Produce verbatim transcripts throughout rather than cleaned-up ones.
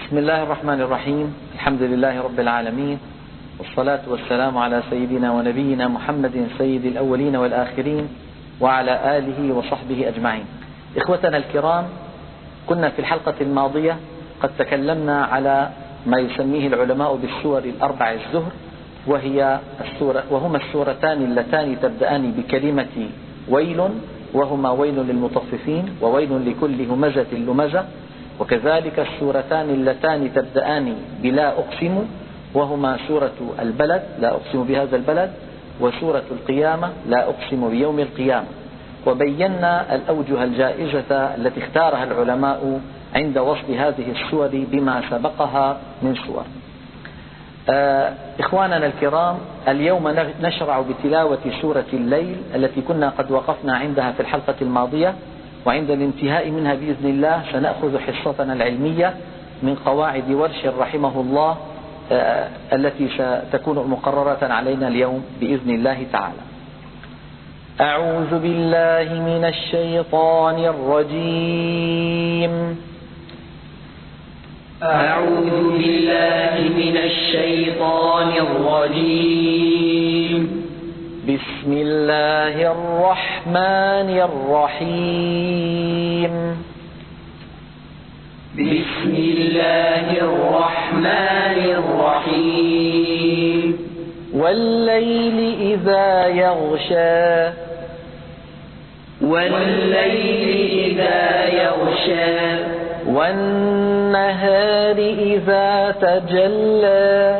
بسم الله الرحمن الرحيم. الحمد لله رب العالمين، والصلاة والسلام على سيدنا ونبينا محمد سيد الأولين والآخرين وعلى آله وصحبه أجمعين. إخوتنا الكرام، كنا في الحلقة الماضية قد تكلمنا على ما يسميه العلماء بالسور الأربع الزهر، وهي السورة وهما السورتان اللتان تبدأان بكلمة ويل، وهما ويل للمطففين وويل لكل همزة لمزة، وكذلك السورتان اللتان تبدأان بلا أقسم، وهما سورة البلد لا أقسم بهذا البلد، وسورة القيامة لا أقسم بيوم القيامة. وبينا الأوجه الجائزة التي اختارها العلماء عند وصف هذه السور بما سبقها من سور. آه إخواننا الكرام، اليوم نشرع بتلاوة سورة الليل التي كنا قد وقفنا عندها في الحلقة الماضية، وعند الانتهاء منها بإذن الله سنأخذ حصتنا العلمية من قواعد ورش رحمه الله آه التي ستكون مقررة علينا اليوم بإذن الله تعالى. أعوذ بالله من الشيطان الرجيم. أعوذ بالله من الشيطان الرجيم. بسم الله الرحمن الرحيم. بسم الله الرحمن الرحيم. والليل إذا يغشى. والليل إذا يغشى. والنهار إذا تجلى.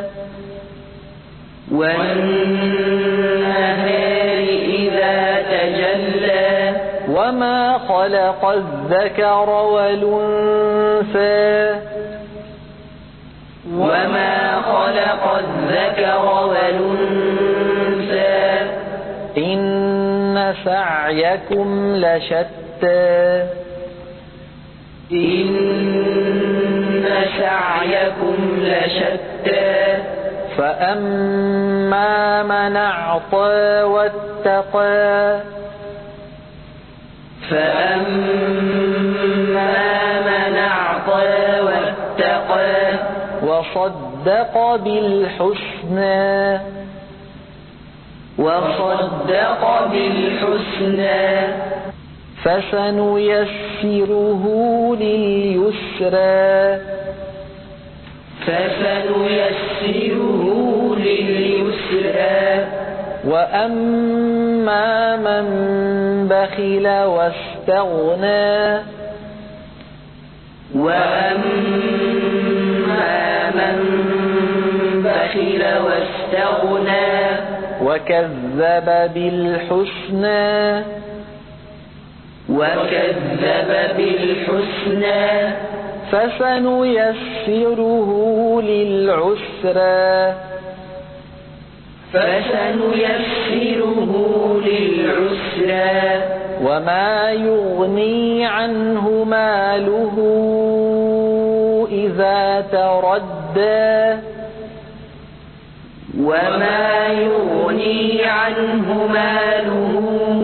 والنهار إذا تجلى. وما خلق الذكر والأنثى. وما خلق الذكر والأنثى. إن سعيكم لشتى. إن سعيكم لشتى. فأما من أعطى واتقى. فأما من أعطى واتقى. وصدق بالحسنى. وصدق بالحسنى. فسنيسره لليسرى. فسنيسره لليسرى. وأما من بخل واستغنى. وأما من بخل واستغنى. وكذب بالحسنى. وكذب بالحسنى. فسنيسره للعسرى. فسنيسره للعسرى. وما يغني عنه ماله إذا تردى. وما يغني عنه ماله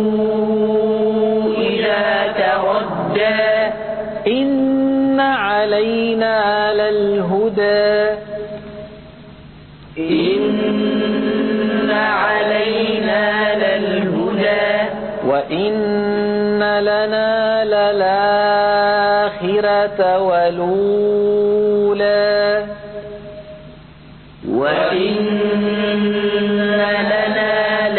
إذا تردى. إن علينا للهدى. إن علينا للهدى. وإن لنا للآخرة والأولى. وإن لنا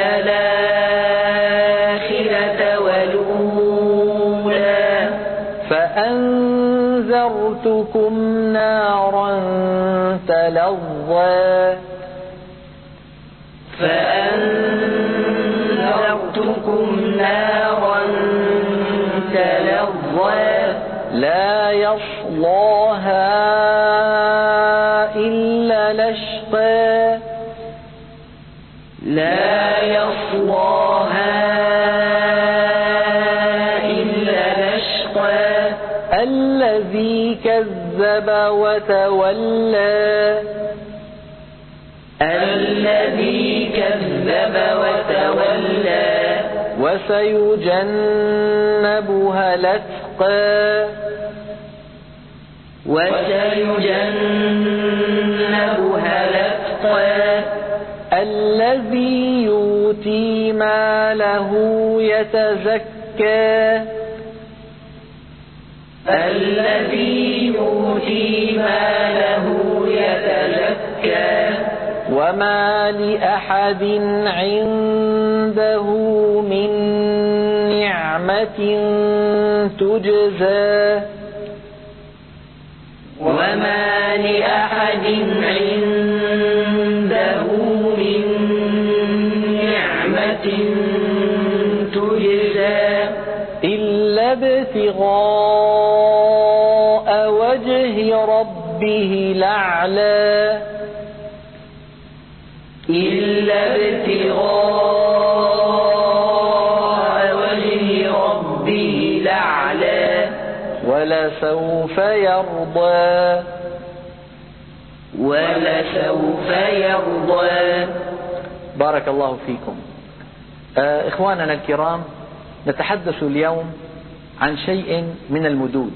للآخرة والأولى. فأنذرتكم نارا تلظى. فأنذرتكم نارا تلظى. لا يصلاها إلا الأشقى. لا يصلاها إلا الأشقى. الذي كذب وتولى. الذي كذب وتولى. وسيجنبها الأتقى. وسيجنبها يتزكى الذي يؤتي ماله يتزكى وما لأحد عنده من نعمة تجزى وما لأحد عنده من نعمة تجزى إلا ابتغاء وجه ربه الأعلى إلا ابتغاء وجه ربه الأعلى ولسوف يرضى ولسوف يرضى. بارك الله فيكم. آه إخواننا الكرام، نتحدث اليوم عن شيء من المدود.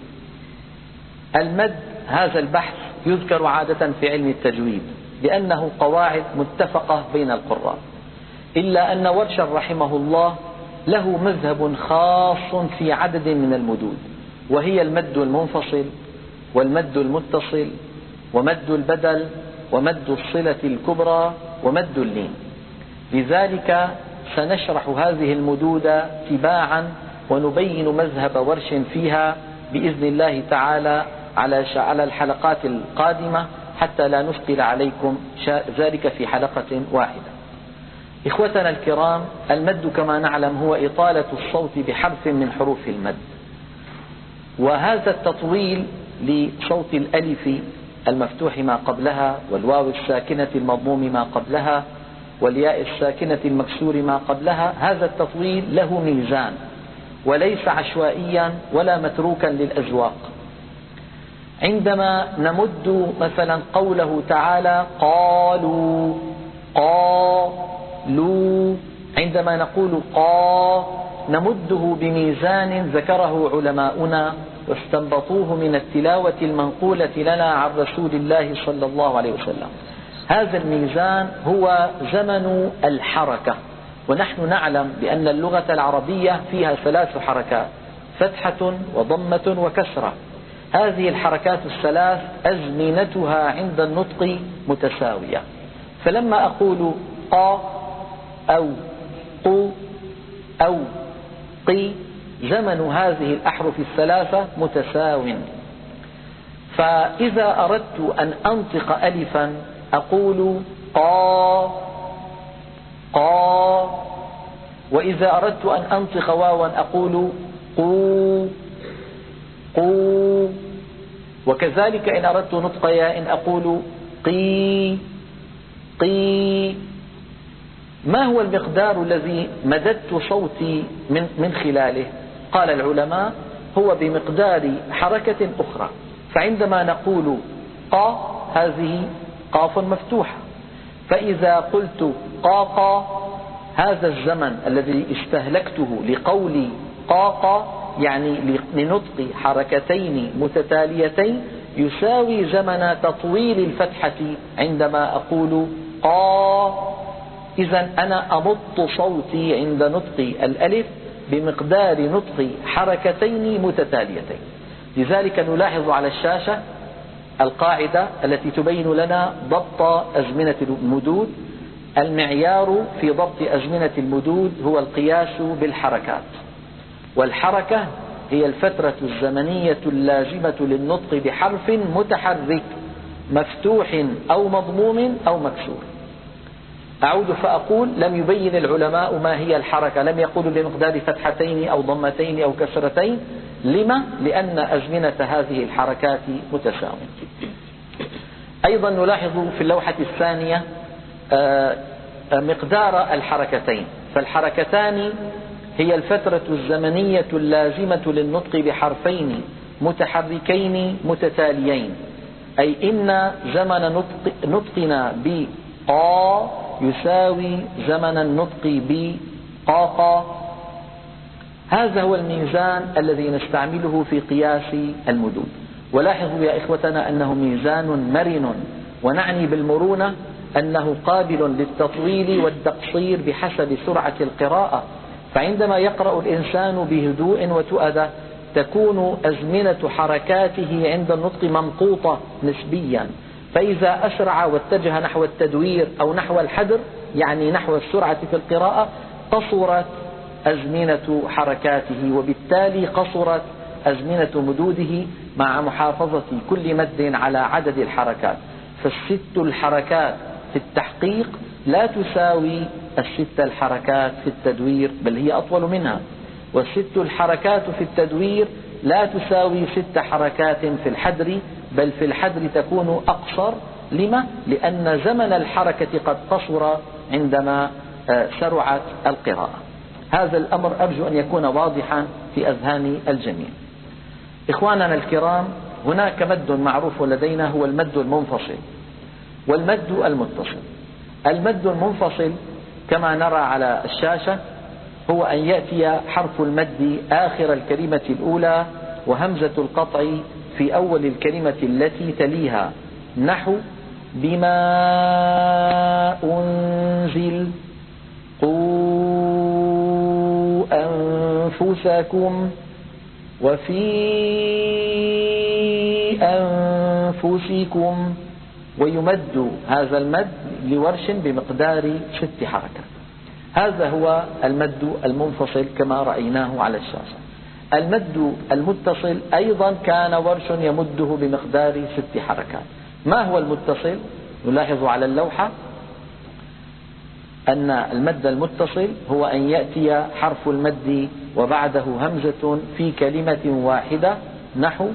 المد هذا البحث يذكر عادة في علم التجويد لأنه قواعد متفقة بين القراء، إلا أن ورشا رحمه الله له مذهب خاص في عدد من المدود، وهي المد المنفصل والمد المتصل ومد البدل ومد الصلة الكبرى ومد اللين. لذلك سنشرح هذه المدود تباعا ونبين مذهب ورش فيها بإذن الله تعالى على الحلقات القادمة حتى لا نثقل عليكم ذلك في حلقة واحدة. إخوتنا الكرام، المد كما نعلم هو إطالة الصوت بحرف من حروف المد، وهذا التطويل لصوت الألف المفتوح ما قبلها والواو الساكنة المضموم ما قبلها والياء الساكنة المكسور ما قبلها، هذا التطويل له ميزان وليس عشوائيا ولا متروكا للأذواق. عندما نمد مثلا قوله تعالى قالوا قالوا، عندما نقول قا نمده بميزان ذكره علماؤنا واستنبطوه من التلاوة المنقولة لنا عن رسول الله صلى الله عليه وسلم. هذا الميزان هو زمن الحركة، ونحن نعلم بأن اللغة العربية فيها ثلاث حركات: فتحة وضمة وكسرة. هذه الحركات الثلاث أزمنتها عند النطق متساوية، فلما أقول قا أو قو أو قي زمن هذه الأحرف الثلاثة متساو. فإذا أردت أن أنطق ألفا أقول قا قا، وإذا أردت أن أنطق واوا أقول قو قو، وكذلك إن أردت نطق ياء أقول قي قي. ما هو المقدار الذي مددت صوتي من, من خلاله؟ قال العلماء هو بمقدار حركة أخرى. فعندما نقول قا هذه قاف مفتوحة، فإذا قلت قاقا هذا الزمن الذي استهلكته لقولي قاقا يعني لنطق حركتين متتاليتين يساوي زمن تطويل الفتحة عندما أقول قا. إذن أنا أمط صوتي عند نطق الألف بمقدار نطق حركتين متتاليتين. لذلك نلاحظ على الشاشة القاعدة التي تبين لنا ضبط أزمنة المدود. المعيار في ضبط أزمنة المدود هو القياس بالحركات، والحركة هي الفترة الزمنية اللازمة للنطق بحرف متحرك مفتوح أو مضموم أو مكسور. أعود فأقول لم يبين العلماء ما هي الحركة، لم يقولوا بمقدار فتحتين أو ضمتين أو كسرتين. لما؟ لأن أزمنة هذه الحركات متساوية. أيضا نلاحظ في اللوحة الثانية مقدار الحركتين، فالحركتان هي الفترة الزمنية اللازمة للنطق بحرفين متحركين متتاليين، أي إن زمن نطق نطقنا بقا يساوي زمن النطق بقاقا. هذا هو الميزان الذي نستعمله في قياس المدود. ولاحظوا يا إخوتنا أنه ميزان مرن، ونعني بالمرونة أنه قابل للتطويل والتقصير بحسب سرعة القراءة. فعندما يقرأ الإنسان بهدوء وتؤدة تكون أزمنة حركاته عند النطق ممقوطة نسبيا، فإذا أسرع واتجه نحو التدوير أو نحو الحدر يعني نحو السرعة في القراءة قصرت أزمنة حركاته، وبالتالي قصرت أزمنة مدوده مع محافظة كل مد على عدد الحركات. فالست الحركات في التحقيق لا تساوي الست الحركات في التدوير، بل هي أطول منها، والست الحركات في التدوير لا تساوي ست حركات في الحدر، بل في الحدر تكون أقصر. لما؟ لأن زمن الحركة قد قصر عندما سرعت القراءة. هذا الأمر أرجو أن يكون واضحا في أذهان الجميع. إخواننا الكرام، هناك مد معروف لدينا هو المد المنفصل والمد المتصل. المد المنفصل كما نرى على الشاشة هو أن يأتي حرف المد آخر الكلمة الأولى وهمزة القطع في أول الكلمة التي تليها، نحو بما أنزل قوا أنفسكم وفي أنفسكم. ويمد هذا المد لورش بمقدار ست حركات. هذا هو المد المنفصل كما رأيناه على الشاشة. المد المتصل أيضا كان ورش يمده بمقدار ست حركات. ما هو المتصل؟ نلاحظ على اللوحة أن المد المتصل هو أن يأتي حرف المد وبعده همزة في كلمة واحدة، نحو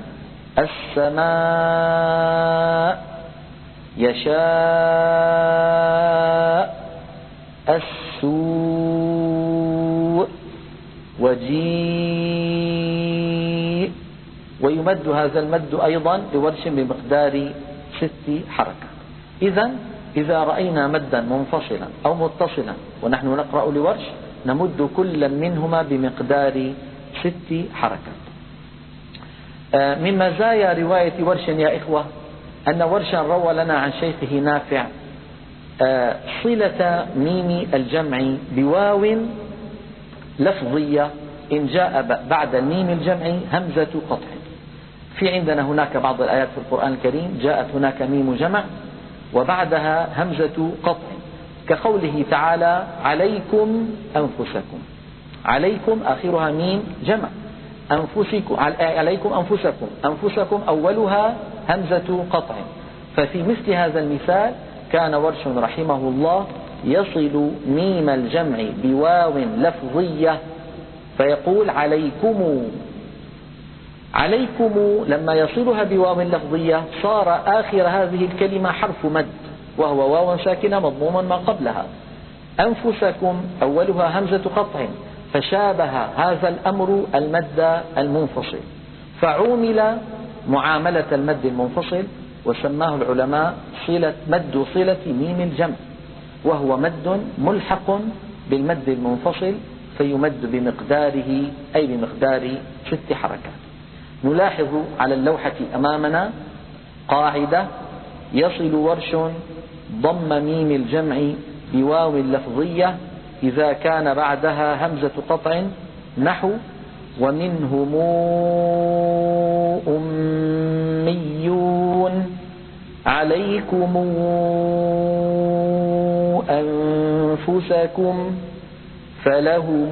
السماء، يشاء، السوء، وجيء. ويمد هذا المد أيضا لورش بمقدار ست حركات. إذن إذا رأينا مدا منفصلا أو متصلا ونحن نقرأ لورش نمد كل منهما بمقدار ست حركات. من مزايا رواية ورش يا إخوة أن ورشا روى لنا عن شيخه نافع صلة ميم الجمع بواو لفظية إن جاء بعد الميم الجمع همزة قطع. في عندنا هناك بعض الآيات في القرآن الكريم جاءت هناك ميم جمع وبعدها همزة قطع، كقوله تعالى عليكم أنفسكم. عليكم آخرها ميم جمع، أنفسكم عليكم أنفسكم، أنفسكم أولها همزة قطع. ففي مثل هذا المثال كان ورش رحمه الله يصل ميم الجمع بواو لفظية فيقول عليكم. عليكم لما يصلها بواو لفظية صار آخر هذه الكلمة حرف مد وهو واو ساكنة مضموما ما قبلها. أنفسكم أولها همزة قطع فشابه هذا الأمر المد المنفصل، فعومل معاملة المد المنفصل وسماه العلماء صلة مد صلة ميم الجمع، وهو مد ملحق بالمد المنفصل فيمد بمقداره أي بمقدار ست حركات. نلاحظ على اللوحة أمامنا قاعدة: يصل ورش ضم ميم الجمع بواو لفظية إذا كان بعدها همزة قطع، نحو ومنهم أميون عليكم أنفسكم فلهم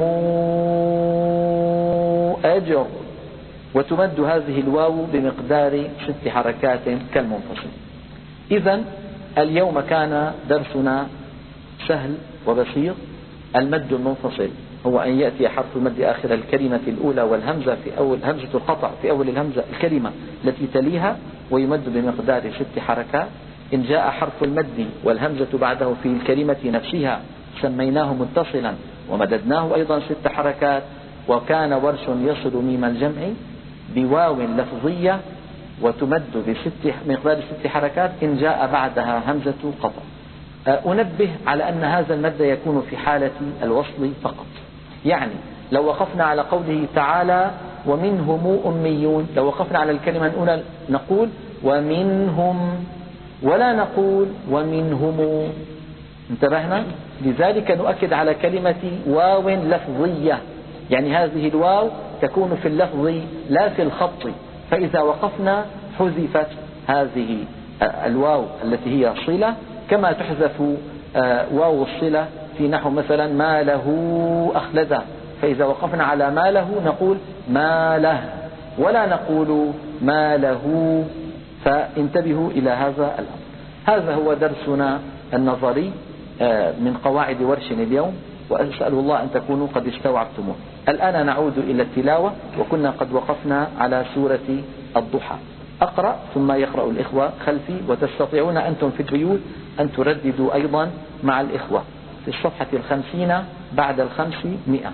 أجر. وتمد هذه الواو بمقدار ست حركات كالمنفصل. إذن اليوم كان درسنا سهل وبسيط. المد المنفصل هو أن يأتي حرف المد آخر الكلمة الأولى والهمزة في أول همزة القطع في أول الهمزة الكلمة التي تليها ويمد بمقدار ست حركات. إن جاء حرف المد والهمزة بعده في الكلمة نفسها سميناه متصلا ومددناه أيضا ست حركات. وكان ورش يصل ميم الجمع بواو لفظية وتمد بست مقدار ست حركات إن جاء بعدها همزة قطع. أنبه على أن هذا المد يكون في حالة الوصل فقط. يعني لو وقفنا على قوله تعالى ومنهم أميون، لو وقفنا على الكلمة الأولى نقول ومنهم ولا نقول ومنهم. انتبهنا؟ لذلك نؤكد على كلمة واو لفظية، يعني هذه الواو تكون في اللفظ لا في الخط، فإذا وقفنا حذفت هذه الواو التي هي صلة، كما تحذف واو الصلة في نحو مثلا ما له أخلده، فإذا وقفنا على ما له نقول ما له ولا نقول ما له، فانتبهوا إلى هذا الأمر. هذا هو درسنا النظري من قواعد ورش اليوم، وأسأل الله أن تكونوا قد استوعبتموه. الآن نعود إلى التلاوة، وكنا قد وقفنا على سورة الضحى. أقرأ ثم يقرأ الإخوة خلفي، وتستطيعون أنتم في البيوت أن ترددوا أيضا مع الإخوة في الصفحة الخمسين بعد الخمسمائة.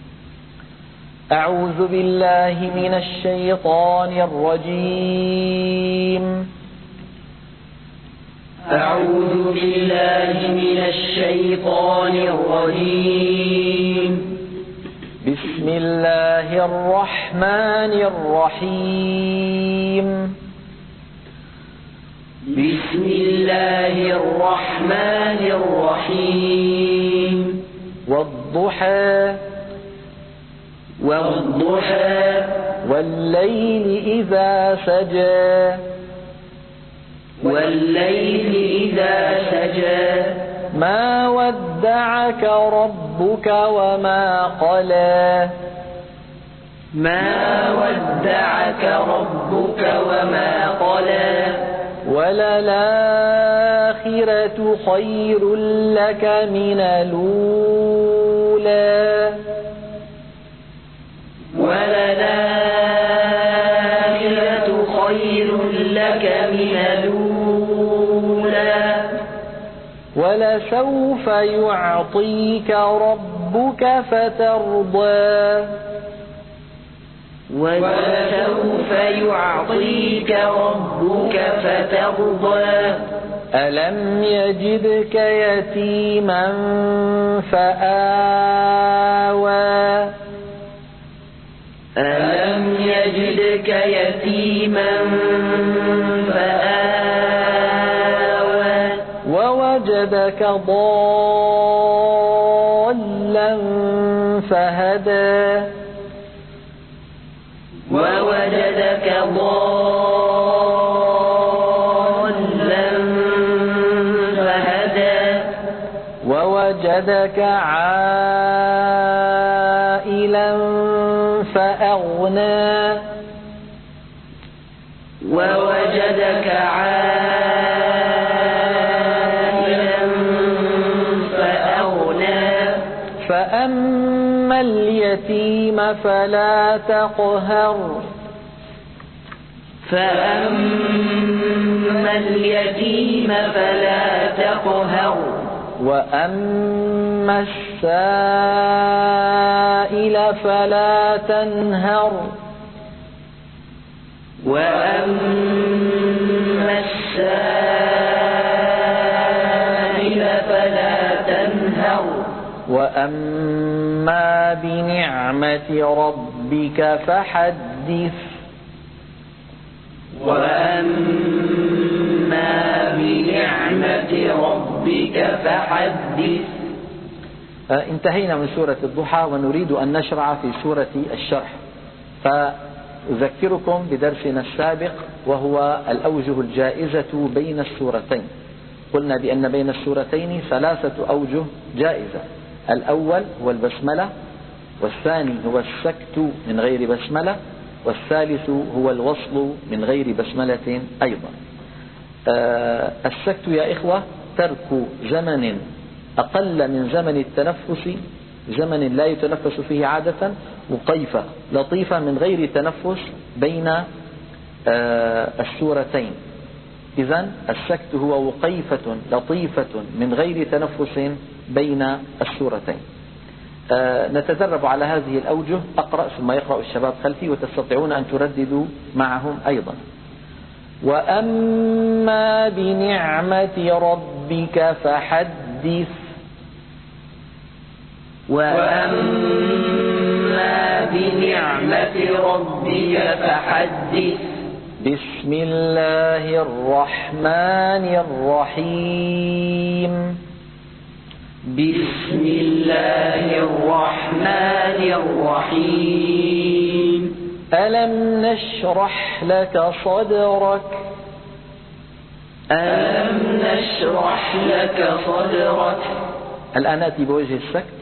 أعوذ بالله من الشيطان الرجيم. أعوذ بالله من الشيطان الرجيم. بسم الله الرحمن الرحيم. بسم الله الرحمن الرحيم. والضحى والضحى والليل إذا سجى والليل إذا سجى ما ودعك ربك وما قلى ما ودعك ربك وما قلى وللآخرة خير لك من الأولى وللآخرة خير لك من الأولى ولسوف يعطيك ربك فترضى ولسوف يعطيك ربك فترضى ألم يجدك يتيما فآوى ألم يجدك يتيما فآوى ووجدك ضالا فهدى ووجدك ضالا فهدى ووجدك عائلا فأغنى ووجدك عائلا فأغنى فأما اليتيم فلا تقهر فأما اليتيم فلا تقهر وأما السائل فلا تنهر وأما السائل فلا تنهر وأما بنعمة ربك فحدث وأما بنعمة ربك فحدث. انتهينا من سورة الضحى ونريد أن نشرع في سورة الشرح، فأذكركم بدرسنا السابق وهو الأوجه الجائزة بين السورتين. قلنا بأن بين السورتين ثلاثة أوجه جائزة، الأول هو البسملة، والثاني هو السكت من غير بسملة، والثالث هو الوصل من غير بسملة أيضا. آه السكت يا إخوة ترك زمن أقل من زمن التنفس، زمن لا يتنفس فيه عادة، وقيفة لطيفة من غير تنفس بين آه السورتين. إذن السكت هو وقيفة لطيفة من غير تنفس بين السورتين. آه نتدرب على هذه الأوجه. أقرأ ثم يقرأ الشباب خلفي، وتستطيعون أن ترددوا معهم أيضا. وأما بنعمة ربك فحدث وأما بنعمة ربك فحدث. بسم الله الرحمن الرحيم. بسم الله الرحمن الرحيم ألم نشرح لك صدرك ألم نشرح لك صدرك. الآن نأتي بوجه السكت.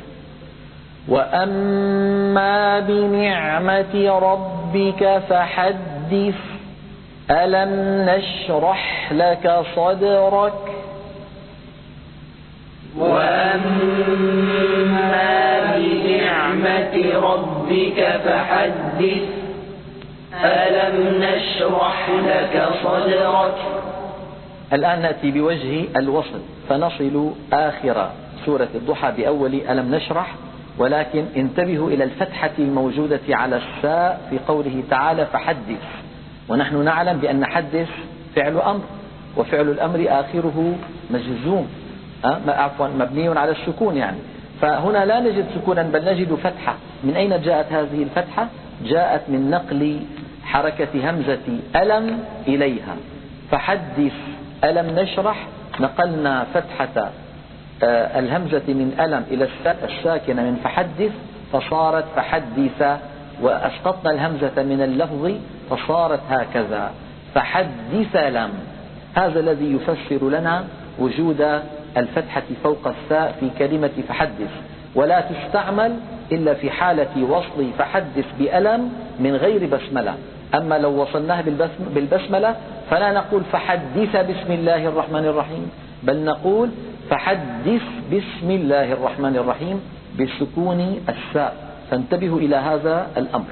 وأما بنعمة ربك فحدث ألم نشرح لك صدرك. وأما بنعمة ربك فحدث ألم نشرح لك صدرك. الآن نأتي بوجه الوصل فنصل آخر سورة الضحى بأول ألم نشرح، ولكن انتبهوا إلى الفتحة الموجودة على الساء في قوله تعالى فحدث، ونحن نعلم بأن حدث فعل أمر، وفعل الأمر آخره مجزوم أه؟ عفوا مبني على السكون يعني، فهنا لا نجد سكونا بل نجد فتحة. من أين جاءت هذه الفتحة؟ جاءت من نقل حركة همزة ألم إليها. فحدث ألم نشرح نقلنا فتحة الهمزة من ألم إلى الساكنة من فحدث فصارت فحدث، وأسقطنا الهمزة من اللفظ فصارت هكذا فحدث لم. هذا الذي يفسر لنا وجود الفتحة فوق الثاء في كلمة فحدث، ولا تستعمل إلا في حالة وصل فحدث بألم من غير بسملة. أما لو وصلناها بالبسملة فلا نقول فحدث بسم الله الرحمن الرحيم، بل نقول فحدث بسم الله الرحمن الرحيم بسكون الساء. فانتبهوا إلى هذا الأمر.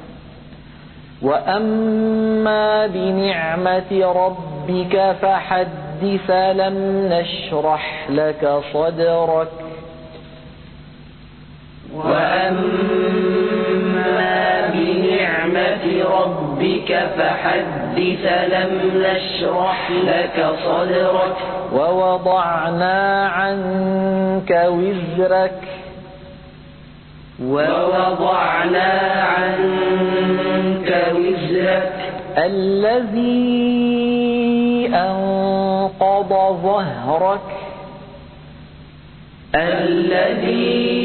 وأما بنعمة ربك فحدث لم نشرح لك صدرك. وأما بنعمة ربك فحدث لم نشرح لك صدرك. ووضعنا عنك وزرك. ووضعنا عنك وزرك الذي أنقض ظهرك. الذي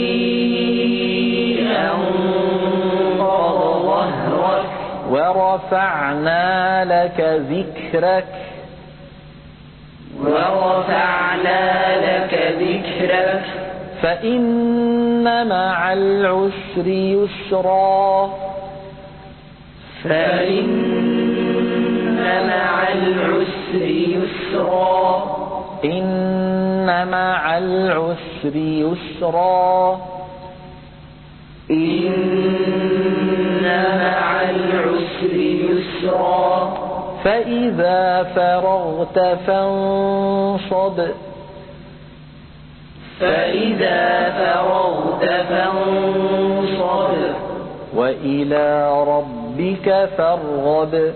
أنقض ظهرك ورفعنا لك ذكرك. ورفعنا لك ذكرك فإن مع العسر يسرا. فإن مع العسر يسرا إن مع العسر يسرا إن مع العسر يسرا فإذا فرغت فانصب. فإذا فرغت فانصب وإلى ربك فارغب.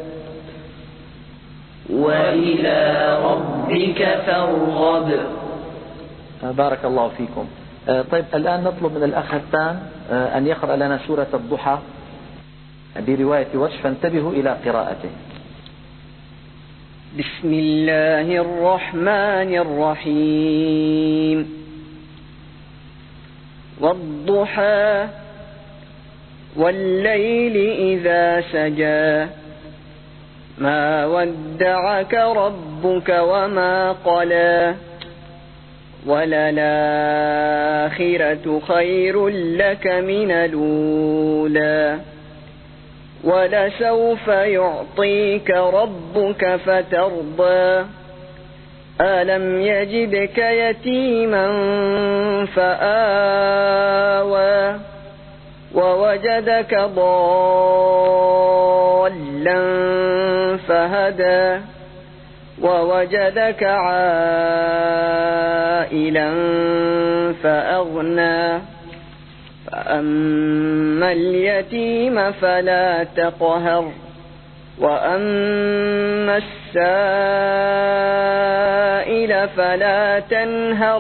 وإلى ربك فارغب. بارك الله فيكم. طيب الآن نطلب من الأخ هتان أن يقرأ لنا سورة الضحى برواية ورش، فانتبهوا إلى قراءته. بسم الله الرحمن الرحيم. والضحى والليل إذا سجى ما ودعك ربك وما قلى وللآخرة خير لك من الأولى ولسوف يعطيك ربك فترضى ألم يجدك يتيما فآوى ووجدك ضالا فهدى ووجدك عائلا فأغنى فأما اليتيم فلا تقهر وأما السائل فلا تنهر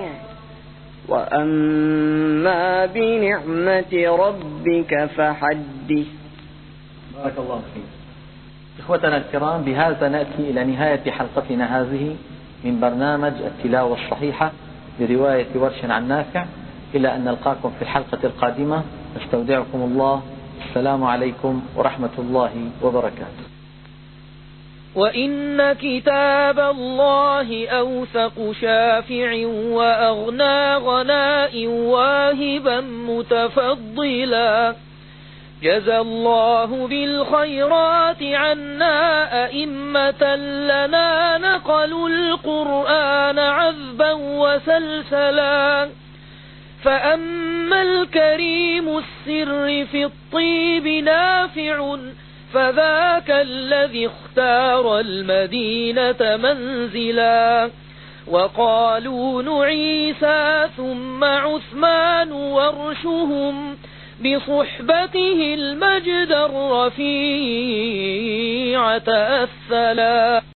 وأما بنعمة ربك فحدث. بارك الله فيك. إخوتنا الكرام، بهذا نأتي إلى نهاية حلقتنا هذه من برنامج التلاوة الصحيحة برواية ورش عن نافع. إلى أن نلقاكم في الحلقة القادمة، استودعكم الله. السلام عليكم ورحمة الله وبركاته. وإن كتاب الله أوثق شافع وأغنى غناء واهبا متفضلا. جزى الله بالخيرات عنا أئمة لنا نقلوا القرآن عذبا وسلسلا. فأما الكريم السر في الطيب نافع فذاك الذي اختار المدينة منزلا. وقالون عيسى ثم عثمان ورشهم بصحبته المجد الرفيع تأثلا.